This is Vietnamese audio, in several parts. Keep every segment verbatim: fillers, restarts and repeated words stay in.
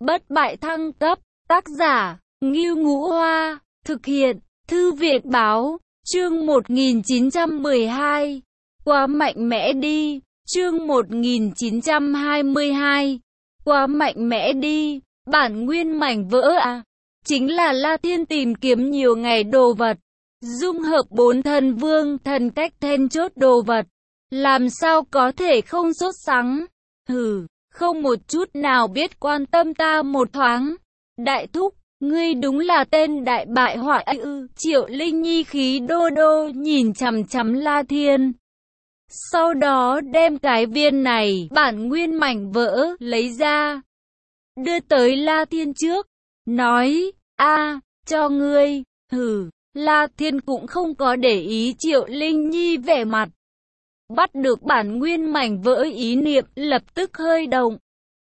Bất bại thăng cấp, tác giả, Ngưu Ngũ Hoa, thực hiện, Thư viện Báo, chương một nghìn chín trăm mười hai, quá mạnh mẽ đi, chương một nghìn chín trăm hai mươi hai, quá mạnh mẽ đi, bản nguyên mảnh vỡ à, chính là La Thiên tìm kiếm nhiều ngày đồ vật, dung hợp bốn thần vương thần cách then chốt đồ vật, làm sao có thể không sốt sắng, hừ. Không một chút nào biết quan tâm ta một thoáng. Đại thúc, ngươi đúng là tên đại bại hoại ư. Triệu Linh Nhi khí đô đô nhìn chằm chằm La Thiên. Sau đó đem cái viên này, bản nguyên mảnh vỡ, lấy ra. Đưa tới La Thiên trước. Nói, a cho ngươi, hừ. La Thiên cũng không có để ý Triệu Linh Nhi vẻ mặt. Bắt được bản nguyên mảnh vỡ ý niệm lập tức hơi động.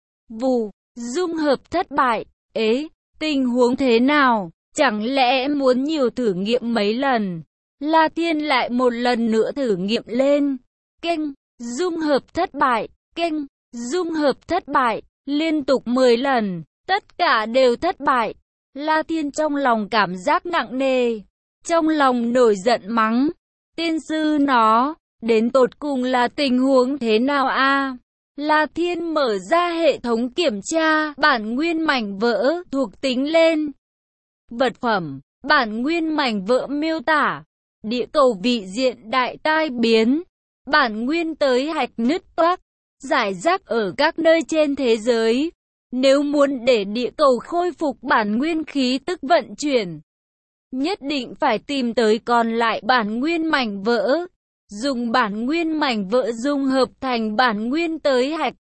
Vù, dung hợp thất bại. Ế, tình huống thế nào? Chẳng lẽ muốn nhiều thử nghiệm mấy lần? La Thiên lại một lần nữa thử nghiệm lên. Kênh, dung hợp thất bại. Kênh, dung hợp thất bại. Liên tục mười lần, tất cả đều thất bại. La Thiên trong lòng cảm giác nặng nề. Trong lòng nổi giận mắng. Tiên sư nó. Đến tột cùng là tình huống thế nào a? La Thiên mở ra hệ thống kiểm tra bản nguyên mảnh vỡ thuộc tính lên. Vật phẩm, bản nguyên mảnh vỡ miêu tả. Địa cầu vị diện đại tai biến. Bản nguyên tới hạch nứt toác, rải rác ở các nơi trên thế giới. Nếu muốn để địa cầu khôi phục bản nguyên khí tức vận chuyển, nhất định phải tìm tới còn lại bản nguyên mảnh vỡ. Dùng bản nguyên mảnh vỡ dung hợp thành bản nguyên tới hạch.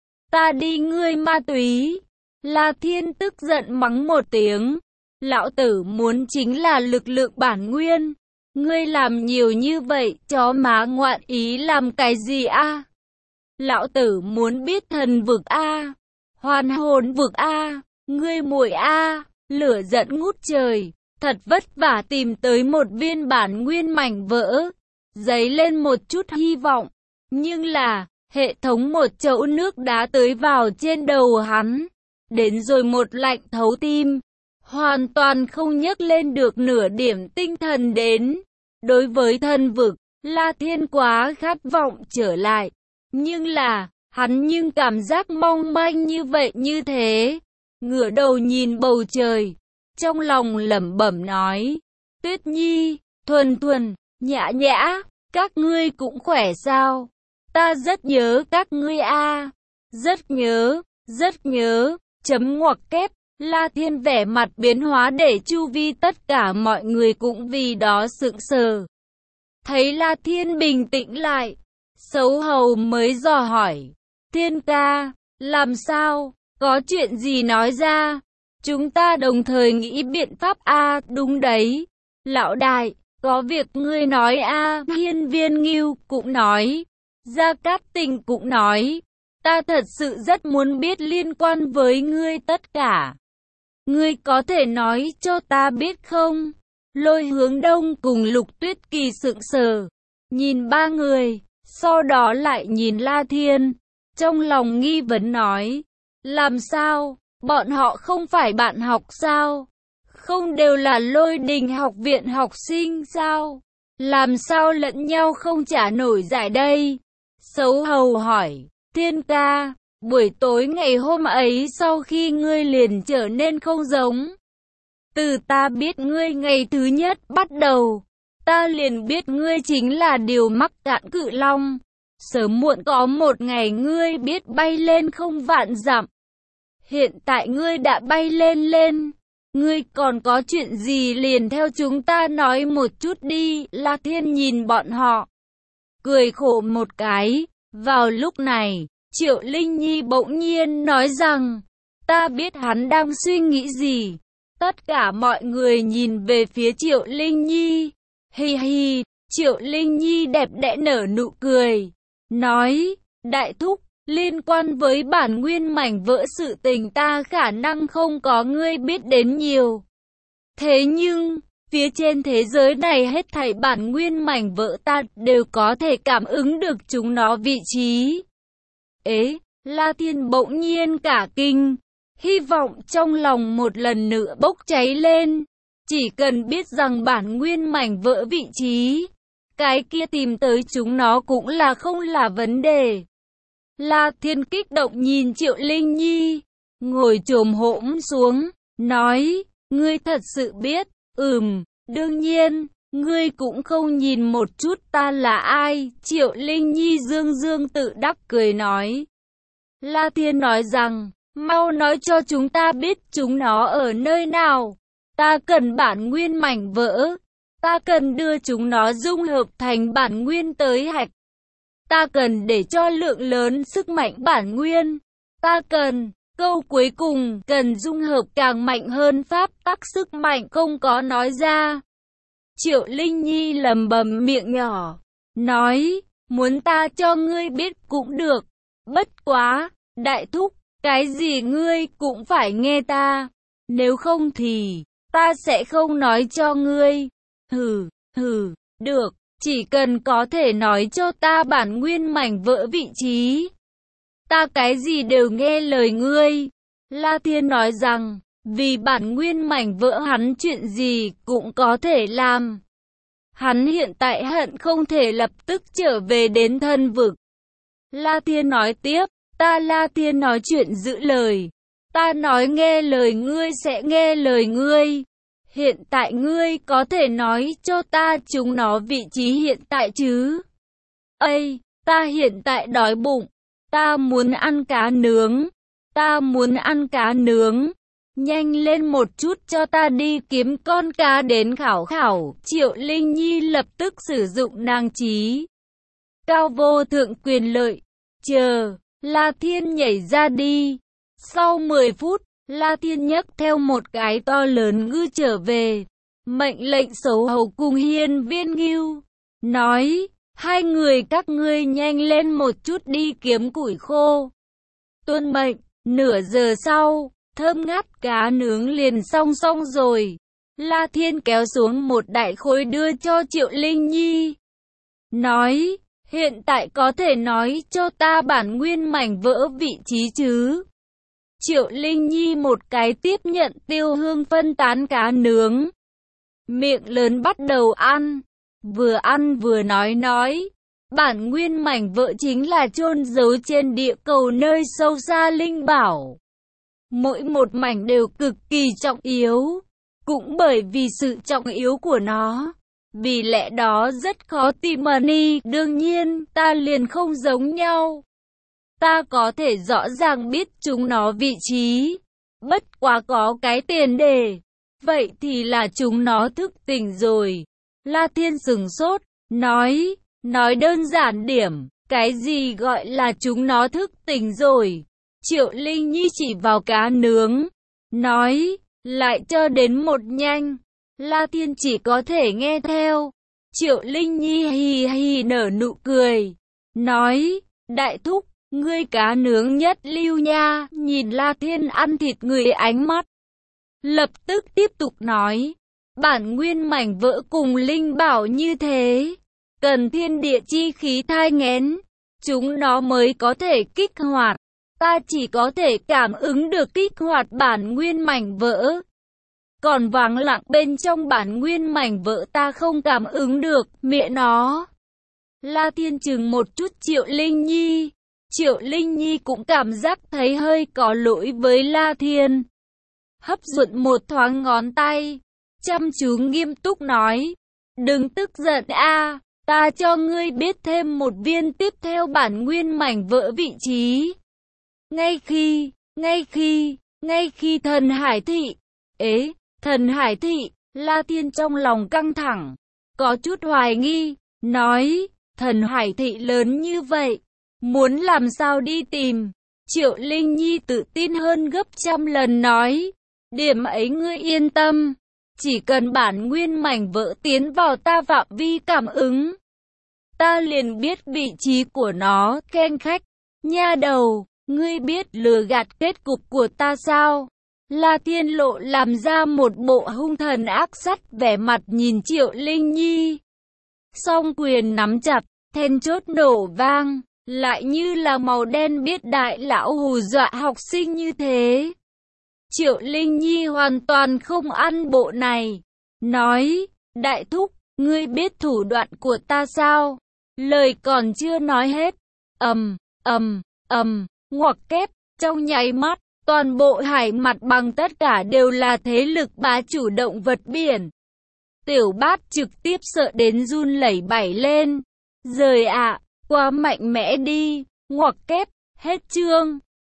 Ta đi ngươi ma túy. La Thiên tức giận mắng một tiếng. Lão tử muốn chính là lực lượng bản nguyên. Ngươi làm nhiều như vậy, chó má ngoạn ý làm cái gì a? Lão tử muốn biết thần vực a, hoàn hồn vực a, ngươi muội a, lửa giận ngút trời. Thật vất vả tìm tới một viên bản nguyên mảnh vỡ. Dấy lên một chút hy vọng, nhưng là, hệ thống một chậu nước đá tới vào trên đầu hắn, đến rồi một lạnh thấu tim, hoàn toàn không nhấc lên được nửa điểm tinh thần đến. Đối với thần vực, La Thiên quá khát vọng trở lại, nhưng là, hắn nhưng cảm giác mong manh như vậy như thế, ngửa đầu nhìn bầu trời, trong lòng lẩm bẩm nói, Tuyết Nhi, Thuần Thuần, Nhã Nhã, các ngươi cũng khỏe sao? Ta rất nhớ các ngươi a, rất nhớ, rất nhớ. Chấm ngoặc kép. La Thiên vẻ mặt biến hóa để chu vi tất cả mọi người cũng vì đó sững sờ. Thấy La Thiên bình tĩnh lại, xấu hầu mới dò hỏi, Thiên ca, làm sao? Có chuyện gì nói ra? Chúng ta đồng thời nghĩ biện pháp a. Đúng đấy, lão đại. Có việc ngươi nói a. Hiên Viên Ngưu cũng nói. Gia Cát Tình cũng nói. Ta thật sự rất muốn biết liên quan với ngươi tất cả. Ngươi có thể nói cho ta biết không? Lôi Hướng Đông cùng Lục Tuyết Kỳ sững sờ. Nhìn ba người. Sau đó lại nhìn La Thiên. Trong lòng nghi vấn nói. Làm sao? Bọn họ không phải bạn học sao? Không đều là Lôi Đình học viện học sinh sao? Làm sao lẫn nhau không trả nổi giải đây? Xấu hầu hỏi, Thiên ca, buổi tối ngày hôm ấy sau khi ngươi liền trở nên không giống. Từ ta biết ngươi ngày thứ nhất bắt đầu, ta liền biết ngươi chính là điều mắc cạn cự long. Sớm muộn có một ngày ngươi biết bay lên không vạn dặm. Hiện tại ngươi đã bay lên lên. Ngươi còn có chuyện gì liền theo chúng ta nói một chút đi. La Thiên nhìn bọn họ, cười khổ một cái. Vào lúc này, Triệu Linh Nhi bỗng nhiên nói rằng, ta biết hắn đang suy nghĩ gì. Tất cả mọi người nhìn về phía Triệu Linh Nhi. Hi hi, Triệu Linh Nhi đẹp đẽ nở nụ cười, nói, đại thúc, liên quan với bản nguyên mảnh vỡ sự tình ta khả năng không có ngươi biết đến nhiều. Thế nhưng, phía trên thế giới này hết thảy bản nguyên mảnh vỡ ta đều có thể cảm ứng được chúng nó vị trí. Ế, La Thiên bỗng nhiên cả kinh. Hy vọng trong lòng một lần nữa bốc cháy lên. Chỉ cần biết rằng bản nguyên mảnh vỡ vị trí, cái kia tìm tới chúng nó cũng là không là vấn đề. La Thiên kích động nhìn Triệu Linh Nhi, ngồi chồm hổm xuống, nói, ngươi thật sự biết, ừm, đương nhiên, ngươi cũng không nhìn một chút ta là ai. Triệu Linh Nhi dương dương tự đắc cười nói. La Thiên nói rằng, mau nói cho chúng ta biết chúng nó ở nơi nào. Ta cần bản nguyên mảnh vỡ. Ta cần đưa chúng nó dung hợp thành bản nguyên tới hạch. Ta cần để cho lượng lớn sức mạnh bản nguyên. Ta cần, câu cuối cùng, cần dung hợp càng mạnh hơn pháp tắc sức mạnh không có nói ra. Triệu Linh Nhi lầm bầm miệng nhỏ, nói, muốn ta cho ngươi biết cũng được. Bất quá, đại thúc, cái gì ngươi cũng phải nghe ta. Nếu không thì, ta sẽ không nói cho ngươi. Hừ, hừ, được, chỉ cần có thể nói cho ta bản nguyên mảnh vỡ vị trí. Ta cái gì đều nghe lời ngươi. La Thiên nói rằng, vì bản nguyên mảnh vỡ hắn chuyện gì cũng có thể làm. Hắn hiện tại hận không thể lập tức trở về đến thân vực. La Thiên nói tiếp, ta La Thiên nói chuyện giữ lời. Ta nói nghe lời ngươi sẽ nghe lời ngươi. Hiện tại ngươi có thể nói cho ta chúng nó vị trí hiện tại chứ? Ây, ta hiện tại đói bụng. Ta muốn ăn cá nướng. Ta muốn ăn cá nướng. Nhanh lên một chút cho ta đi kiếm con cá đến khảo khảo. Triệu Linh Nhi lập tức sử dụng nàng trí cao vô thượng quyền lợi. Chờ, La Thiên nhảy ra đi. Sau mười phút, La Thiên nhấc theo một cái to lớn ngư trở về. Mệnh lệnh xấu hầu cùng hiên viên Ngưu. Nói, hai người các ngươi nhanh lên một chút đi kiếm củi khô. Tuân mệnh, nửa giờ sau, thơm ngát cá nướng liền xong xong rồi. La Thiên kéo xuống một đại khối đưa cho Triệu Linh Nhi. Nói, hiện tại có thể nói cho ta bản nguyên mảnh vỡ vị trí chứ? Triệu Linh Nhi một cái tiếp nhận tiêu hương phân tán cá nướng. Miệng lớn bắt đầu ăn. Vừa ăn vừa nói nói. Bản nguyên mảnh vỡ chính là chôn giấu trên địa cầu nơi sâu xa linh bảo. Mỗi một mảnh đều cực kỳ trọng yếu. Cũng bởi vì sự trọng yếu của nó. Vì lẽ đó rất khó tìm đi. Đương nhiên ta liền không giống nhau. Ta có thể rõ ràng biết chúng nó vị trí. Bất quá có cái tiền đề. Vậy thì là chúng nó thức tỉnh rồi. La Thiên sửng sốt. Nói. Nói đơn giản điểm. Cái gì gọi là chúng nó thức tỉnh rồi? Triệu Linh Nhi chỉ vào cá nướng. Nói. Lại cho đến một nhanh. La Thiên chỉ có thể nghe theo. Triệu Linh Nhi hì hì nở nụ cười. Nói. Đại thúc. Ngươi cá nướng nhất lưu nha. Nhìn La Thiên ăn thịt người ánh mắt. Lập tức tiếp tục nói. Bản nguyên mảnh vỡ cùng linh bảo như thế. Cần thiên địa chi khí thai nghén. Chúng nó mới có thể kích hoạt. Ta chỉ có thể cảm ứng được kích hoạt bản nguyên mảnh vỡ. Còn vắng lặng bên trong bản nguyên mảnh vỡ ta không cảm ứng được. Mẹ nó. La Thiên chừng một chút Triệu Linh Nhi. Triệu Linh Nhi cũng cảm giác thấy hơi có lỗi với La Thiên. Hấp dẫn một thoáng ngón tay. Chăm chú nghiêm túc nói. Đừng tức giận a, ta cho ngươi biết thêm một viên tiếp theo bản nguyên mảnh vỡ vị trí. Ngay khi, ngay khi, ngay khi thần hải thị. Ế, thần hải thị, La Thiên trong lòng căng thẳng. Có chút hoài nghi, nói, thần hải thị lớn như vậy. Muốn làm sao đi tìm? Triệu Linh Nhi tự tin hơn gấp trăm lần nói. Điểm ấy ngươi yên tâm. Chỉ cần bản nguyên mảnh vỡ tiến vào ta phạm vi cảm ứng. Ta liền biết vị trí của nó. Khen khách. Nha đầu, ngươi biết lừa gạt kết cục của ta sao? La Thiên Lộ làm ra một bộ hung thần ác sắt vẻ mặt nhìn Triệu Linh Nhi. Song quyền nắm chặt, then chốt nổ vang. Lại như là màu đen biết đại lão hù dọa học sinh như thế. Triệu Linh Nhi hoàn toàn không ăn bộ này. Nói, đại thúc, ngươi biết thủ đoạn của ta sao? Lời còn chưa nói hết. ầm, ầm, ầm, ngoặc kép, trong nháy mắt, toàn bộ hải mặt bằng tất cả đều là thế lực bá chủ động vật biển. Tiểu Bát trực tiếp sợ đến run lẩy bẩy lên. Rời ạ, quá mạnh mẽ đi, ngoặc kép, hết chương.